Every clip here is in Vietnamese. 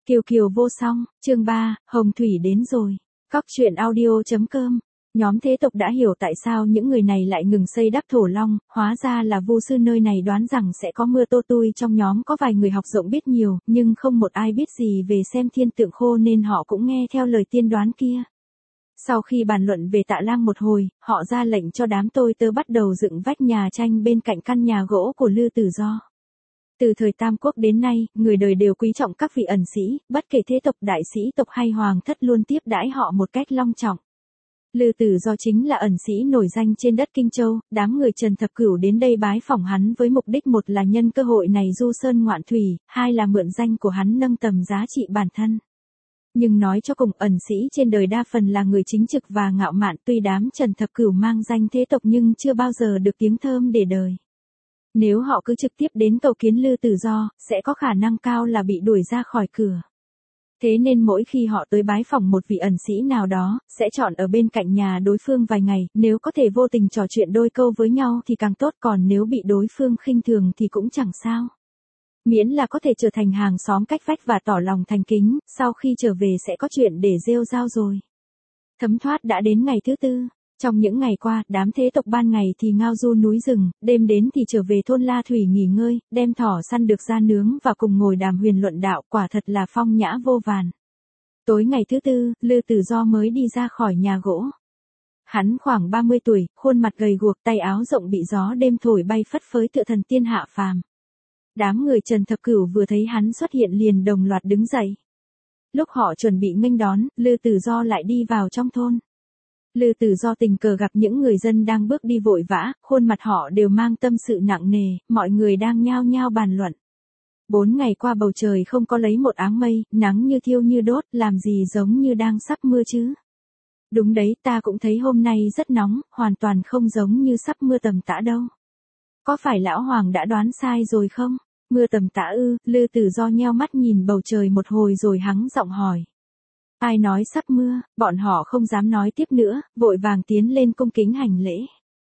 Kiều Kiều vô song, chương 3, Hồng Thủy đến rồi. Cóc truyện audio.com. Nhóm thế tộc đã hiểu tại sao những người này lại ngừng xây đắp thổ long, hóa ra là vu sư nơi này đoán rằng sẽ có mưa tô tui. Trong nhóm có vài người học rộng biết nhiều, nhưng không một ai biết gì về xem thiên tượng khô nên họ cũng nghe theo lời tiên đoán kia. Sau khi bàn luận về Tạ Lang một hồi, họ ra lệnh cho đám tôi tớ bắt đầu dựng vách nhà tranh bên cạnh căn nhà gỗ của Lư Tử Do. Từ thời Tam Quốc đến nay, người đời đều quý trọng các vị ẩn sĩ, bất kể thế tộc đại sĩ tộc hay hoàng thất luôn tiếp đãi họ một cách long trọng. Lư Tử Do chính là ẩn sĩ nổi danh trên đất Kinh Châu, đám người Trần Thập Cửu đến đây bái phỏng hắn với mục đích một là nhân cơ hội này du sơn ngoạn thủy, hai là mượn danh của hắn nâng tầm giá trị bản thân. Nhưng nói cho cùng, ẩn sĩ trên đời đa phần là người chính trực và ngạo mạn, tuy đám Trần Thập Cửu mang danh thế tộc nhưng chưa bao giờ được tiếng thơm để đời. Nếu họ cứ trực tiếp đến cầu kiến Lư Tử Do, sẽ có khả năng cao là bị đuổi ra khỏi cửa. Thế nên mỗi khi họ tới bái phỏng một vị ẩn sĩ nào đó, sẽ chọn ở bên cạnh nhà đối phương vài ngày, nếu có thể vô tình trò chuyện đôi câu với nhau thì càng tốt, còn nếu bị đối phương khinh thường thì cũng chẳng sao. Miễn là có thể trở thành hàng xóm cách vách và tỏ lòng thành kính, sau khi trở về sẽ có chuyện để rêu rao rồi. Thấm thoát đã đến ngày thứ tư. Trong những ngày qua, đám thế tộc ban ngày thì ngao du núi rừng, đêm đến thì trở về thôn La Thủy nghỉ ngơi, đem thỏ săn được ra nướng và cùng ngồi đàm huyền luận đạo, quả thật là phong nhã vô vàn. Tối ngày thứ tư, Lư Tử Do mới đi ra khỏi nhà gỗ. Hắn khoảng 30 tuổi, khuôn mặt gầy guộc, tay áo rộng bị gió đêm thổi bay phất phới tựa thần tiên hạ phàm. Đám người Trần Thập Cửu vừa thấy hắn xuất hiện liền đồng loạt đứng dậy. Lúc họ chuẩn bị nghênh đón, Lư Tử Do lại đi vào trong thôn. Lư Tử Do tình cờ gặp những người dân đang bước đi vội vã, khuôn mặt họ đều mang tâm sự nặng nề, mọi người đang nhao nhao bàn luận. 4 ngày qua bầu trời không có lấy một áng mây, nắng như thiêu như đốt, làm gì giống như đang sắp mưa chứ. Đúng đấy, ta cũng thấy hôm nay rất nóng, hoàn toàn không giống như sắp mưa tầm tã đâu. Có phải lão hoàng đã đoán sai rồi không? Mưa tầm tã ư? Lư Tử Do nheo mắt nhìn bầu trời một hồi rồi hắng giọng hỏi. Ai nói sắp mưa, bọn họ không dám nói tiếp nữa, vội vàng tiến lên cung kính hành lễ.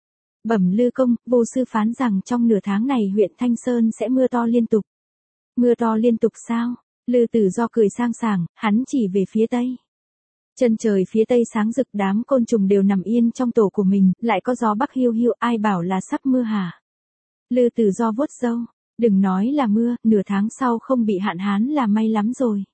Bẩm Lư công, vô sư phán rằng trong nửa tháng này huyện Thanh Sơn sẽ mưa to liên tục. Mưa to liên tục sao? Lư Tử Do cười sang sảng, hắn chỉ về phía tây. Chân trời phía tây sáng rực, đám côn trùng đều nằm yên trong tổ của mình, lại có gió bắc hiu hiu, ai bảo là sắp mưa hả? Lư Tử Do vuốt râu, đừng nói là mưa, nửa tháng sau không bị hạn hán là may lắm rồi.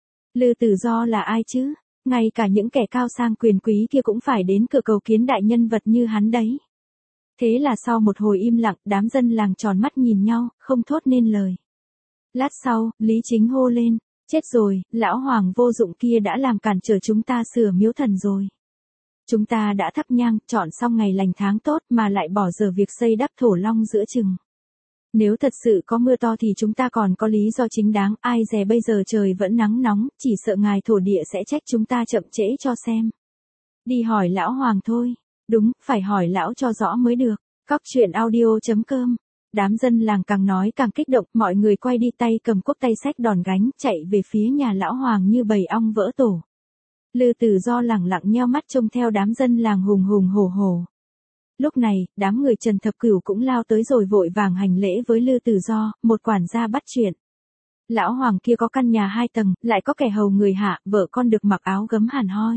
Lư Tử Do là ai chứ? Ngay cả những kẻ cao sang quyền quý kia cũng phải đến cửa cầu kiến đại nhân vật như hắn đấy. Thế là sau một hồi im lặng, đám dân làng tròn mắt nhìn nhau, không thốt nên lời. Lát sau, Lý Chính hô lên, chết rồi, lão hoàng vô dụng kia đã làm cản trở chúng ta sửa miếu thần rồi. Chúng ta đã thắp nhang, chọn xong ngày lành tháng tốt mà lại bỏ dở việc xây đắp thổ long giữa chừng. Nếu thật sự có mưa to thì chúng ta còn có lý do chính đáng, ai dè bây giờ trời vẫn nắng nóng, chỉ sợ ngài thổ địa sẽ trách chúng ta chậm trễ cho xem. Đi hỏi lão hoàng thôi. Đúng, phải hỏi lão cho rõ mới được. Cóc truyện audio.com. Đám dân làng càng nói càng kích động, mọi người quay đi tay cầm cuốc tay xách đòn gánh, chạy về phía nhà lão hoàng như bầy ong vỡ tổ. Lư Tử Do lẳng lặng nheo mắt trông theo đám dân làng hùng hùng hổ hổ. Lúc này, đám người Trần Thập Cửu cũng lao tới rồi vội vàng hành lễ với Lư Tử Do, một quản gia bắt chuyện. Lão hoàng kia có căn nhà 2 tầng, lại có kẻ hầu người hạ, vợ con được mặc áo gấm hàn hoi.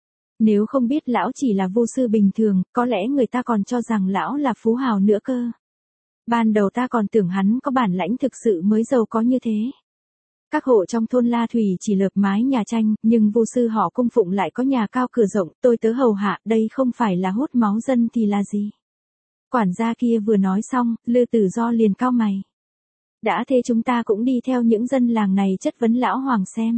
Nếu không biết lão chỉ là vu sư bình thường, có lẽ người ta còn cho rằng lão là phú hào nữa cơ. Ban đầu ta còn tưởng hắn có bản lãnh thực sự mới giàu có như thế. Các hộ trong thôn La Thủy chỉ lợp mái nhà tranh, nhưng vu sư họ cung phụng lại có nhà cao cửa rộng, tôi tớ hầu hạ, đây không phải là hút máu dân thì là gì. Quản gia kia vừa nói xong, Lư Tử Do liền cau mày. Đã thế chúng ta cũng đi theo những dân làng này chất vấn lão hoàng xem.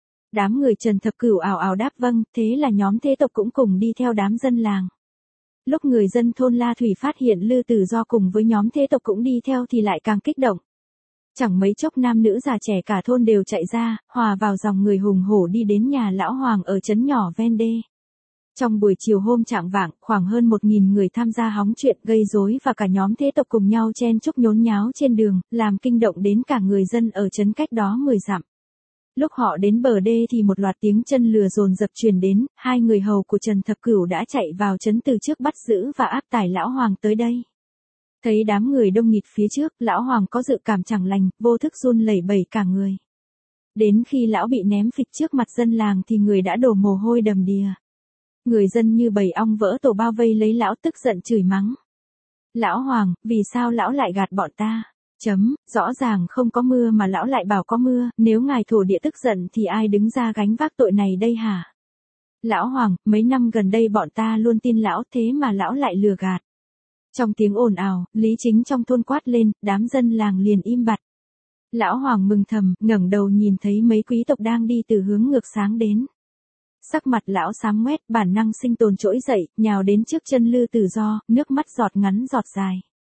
Đám người Trần Thập Cửu ào ào đáp vâng, thế là nhóm thế tộc cũng cùng đi theo đám dân làng. Lúc người dân thôn La Thủy phát hiện Lư Tử Do cùng với nhóm thế tộc cũng đi theo thì lại càng kích động. Chẳng mấy chốc nam nữ già trẻ cả thôn đều chạy ra, hòa vào dòng người hùng hổ đi đến nhà lão hoàng ở trấn nhỏ ven đê. Trong buổi chiều hôm chạng vạng, khoảng hơn 1.000 người tham gia hóng chuyện gây rối và cả nhóm thế tộc cùng nhau chen chúc nhốn nháo trên đường, làm kinh động đến cả người dân ở trấn cách đó 10 dặm. Lúc họ đến bờ đê thì một loạt tiếng chân lừa dồn dập truyền đến, hai người hầu của Trần Thập Cửu đã chạy vào trấn từ trước bắt giữ và áp tải lão hoàng tới đây. Thấy đám người đông nghịt phía trước, lão hoàng có dự cảm chẳng lành, vô thức run lẩy bẩy cả người. Đến khi lão bị ném phịch trước mặt dân làng thì người đã đổ mồ hôi đầm đìa. Người dân như bầy ong vỡ tổ bao vây lấy lão tức giận chửi mắng. Lão Hoàng, vì sao lão lại gạt bọn ta? Rõ ràng không có mưa mà lão lại bảo có mưa, nếu ngài thổ địa tức giận thì ai đứng ra gánh vác tội này đây hả? Lão Hoàng, mấy năm gần đây bọn ta luôn tin lão thế mà lão lại lừa gạt. Trong tiếng ồn ào, Lý Chính trong thôn quát lên, đám dân làng liền im bặt. Lão Hoàng mừng thầm, ngẩng đầu nhìn thấy mấy quý tộc đang đi từ hướng ngược sáng đến. Sắc mặt lão xám ngoét, bản năng sinh tồn trỗi dậy, nhào đến trước chân Lư Tử Do, nước mắt giọt ngắn giọt dài.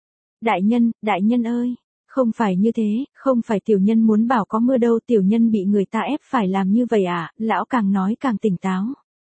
Đại nhân ơi, không phải như thế, không phải tiểu nhân muốn bảo có mưa đâu, tiểu nhân bị người ta ép phải làm như vậy à, lão càng nói càng tỉnh táo.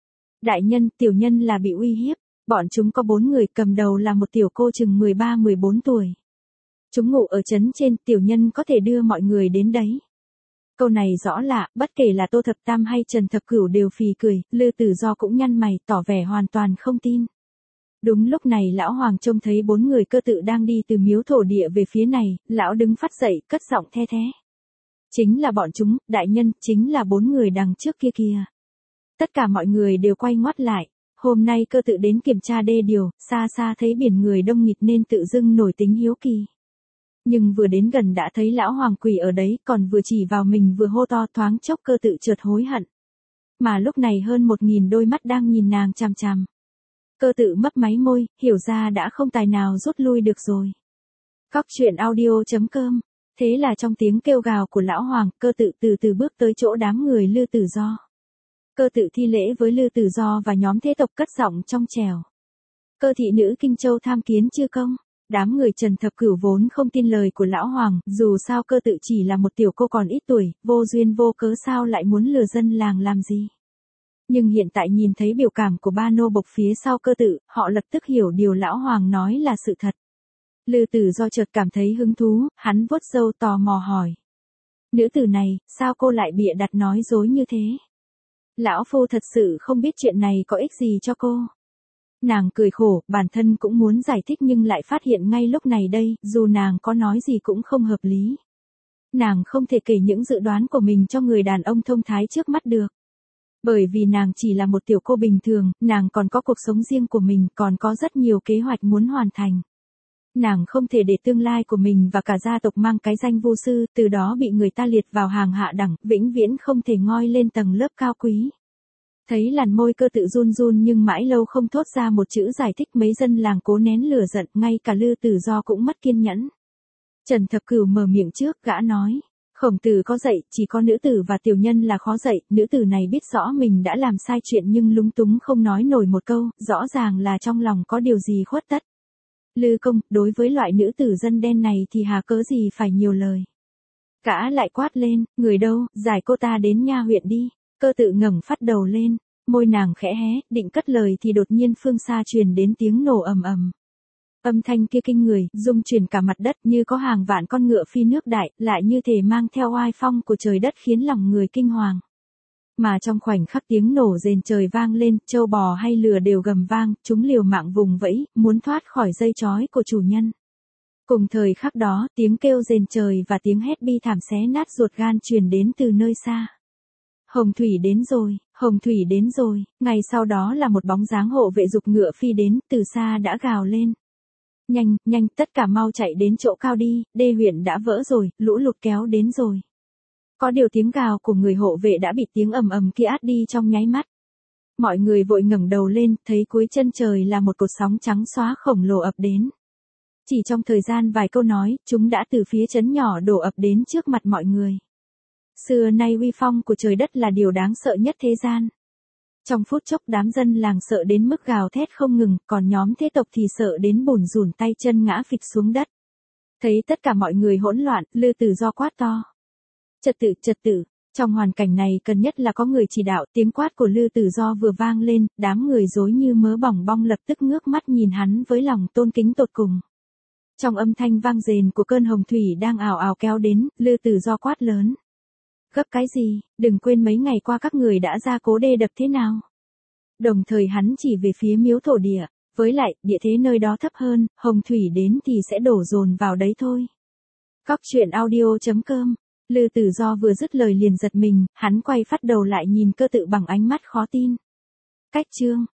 Đại nhân, tiểu nhân là bị uy hiếp, bọn chúng có 4 người, cầm đầu là một tiểu cô chừng 13-14 tuổi. Chúng ngủ ở trấn trên, tiểu nhân có thể đưa mọi người đến đấy. Câu này rõ lạ, bất kể là Tô Thập Tam hay Trần Thập Cửu đều phì cười, Lư Tử Do cũng nhăn mày, tỏ vẻ hoàn toàn không tin. Đúng lúc này lão Hoàng trông thấy 4 người cơ tự đang đi từ miếu thổ địa về phía này, lão đứng phát dậy, cất giọng the thé. Chính là bọn chúng, đại nhân, chính là 4 người đằng trước kia kìa. Tất cả mọi người đều quay ngoắt lại, hôm nay cơ tự đến kiểm tra đê điều, xa xa thấy biển người đông nghịt nên tự dưng nổi tính hiếu kỳ. Nhưng vừa đến gần đã thấy lão Hoàng quỳ ở đấy, còn vừa chỉ vào mình vừa hô to, thoáng chốc cơ tự chợt hối hận. Mà lúc này hơn 1000 đôi mắt đang nhìn nàng chằm chằm. Cơ tự mấp máy môi, hiểu ra đã không tài nào rút lui được rồi. Cóc truyện audio.com. Thế là trong tiếng kêu gào của lão Hoàng, cơ tự từ từ bước tới chỗ đám người Lư Tử Do. Cơ tự thi lễ với Lư Tử Do và nhóm thế tộc, cất giọng trong trẻo. Cơ thị nữ Kinh Châu tham kiến chư công. Đám người Trần Thập Cửu vốn không tin lời của lão Hoàng, dù sao cơ tự chỉ là một tiểu cô còn ít tuổi, vô duyên vô cớ sao lại muốn lừa dân làng làm gì. Nhưng hiện tại nhìn thấy biểu cảm của ba nô bộc phía sau cơ tự, họ lập tức hiểu điều lão Hoàng nói là sự thật. Lư Tử Do chợt cảm thấy hứng thú, hắn vuốt râu tò mò hỏi. Nữ tử này, sao cô lại bịa đặt nói dối như thế? Lão phu thật sự không biết chuyện này có ích gì cho cô. Nàng cười khổ, bản thân cũng muốn giải thích nhưng lại phát hiện ngay lúc này đây, dù nàng có nói gì cũng không hợp lý. Nàng không thể kể những dự đoán của mình cho người đàn ông thông thái trước mắt được. Bởi vì nàng chỉ là một tiểu cô bình thường, nàng còn có cuộc sống riêng của mình, còn có rất nhiều kế hoạch muốn hoàn thành. Nàng không thể để tương lai của mình và cả gia tộc mang cái danh vô sư, từ đó bị người ta liệt vào hàng hạ đẳng, vĩnh viễn không thể ngoi lên tầng lớp cao quý. Thấy làn môi cơ tự run run nhưng mãi lâu không thốt ra một chữ giải thích, mấy dân làng cố nén lửa giận, ngay cả Lư Tử Do cũng mất kiên nhẫn. Trần Thập Cửu mở miệng trước, gã nói. Khổng Tử có dạy, chỉ có nữ tử và tiểu nhân là khó dạy, nữ tử này biết rõ mình đã làm sai chuyện nhưng lúng túng không nói nổi một câu, rõ ràng là trong lòng có điều gì khuất tất. Lư công, đối với loại nữ tử dân đen này thì hà cớ gì phải nhiều lời. Gã lại quát lên, người đâu, giải cô ta đến nha huyện đi. Cơ tự ngẩng phát đầu lên, môi nàng khẽ hé, định cất lời thì đột nhiên phương xa truyền đến tiếng nổ ầm ầm. Âm thanh kia kinh người, rung chuyển cả mặt đất như có hàng vạn con ngựa phi nước đại, lại như thể mang theo oai phong của trời đất khiến lòng người kinh hoàng. Mà trong khoảnh khắc tiếng nổ rền trời vang lên, trâu bò hay lừa đều gầm vang, chúng liều mạng vùng vẫy, muốn thoát khỏi dây trói của chủ nhân. Cùng thời khắc đó, tiếng kêu rền trời và tiếng hét bi thảm xé nát ruột gan truyền đến từ nơi xa. Hồng Thủy đến rồi, Hồng Thủy đến rồi, ngày sau đó là một bóng dáng hộ vệ dục ngựa phi đến, từ xa đã gào lên. Nhanh, nhanh, tất cả mau chạy đến chỗ cao đi, đê huyện đã vỡ rồi, lũ lụt kéo đến rồi. Có điều tiếng gào của người hộ vệ đã bị tiếng ầm ầm kia át đi trong nháy mắt. Mọi người vội ngẩng đầu lên, thấy cuối chân trời là một cột sóng trắng xóa khổng lồ ập đến. Chỉ trong thời gian vài câu nói, chúng đã từ phía trấn nhỏ đổ ập đến trước mặt mọi người. Xưa nay uy phong của trời đất là điều đáng sợ nhất thế gian. Trong phút chốc đám dân làng sợ đến mức gào thét không ngừng, còn nhóm thế tộc thì sợ đến bủn rủn tay chân ngã phịch xuống đất. Thấy tất cả mọi người hỗn loạn, Lư Tử Do quát to. Trật tự, trong hoàn cảnh này cần nhất là có người chỉ đạo, tiếng quát của Lư Tử Do vừa vang lên, đám người rối như mớ bỏng bong lập tức ngước mắt nhìn hắn với lòng tôn kính tột cùng. Trong âm thanh vang rền của cơn hồng thủy đang ào ào kéo đến, Lư Tử Do quát lớn. Gấp cái gì, đừng quên mấy ngày qua các người đã ra cố đê đập thế nào. Đồng thời hắn chỉ về phía miếu thổ địa, với lại, địa thế nơi đó thấp hơn, hồng thủy đến thì sẽ đổ dồn vào đấy thôi. Cóc truyện audio.com Lư Tử Do vừa dứt lời liền giật mình, hắn quay phát đầu lại nhìn Cơ Tự bằng ánh mắt khó tin. Cách chương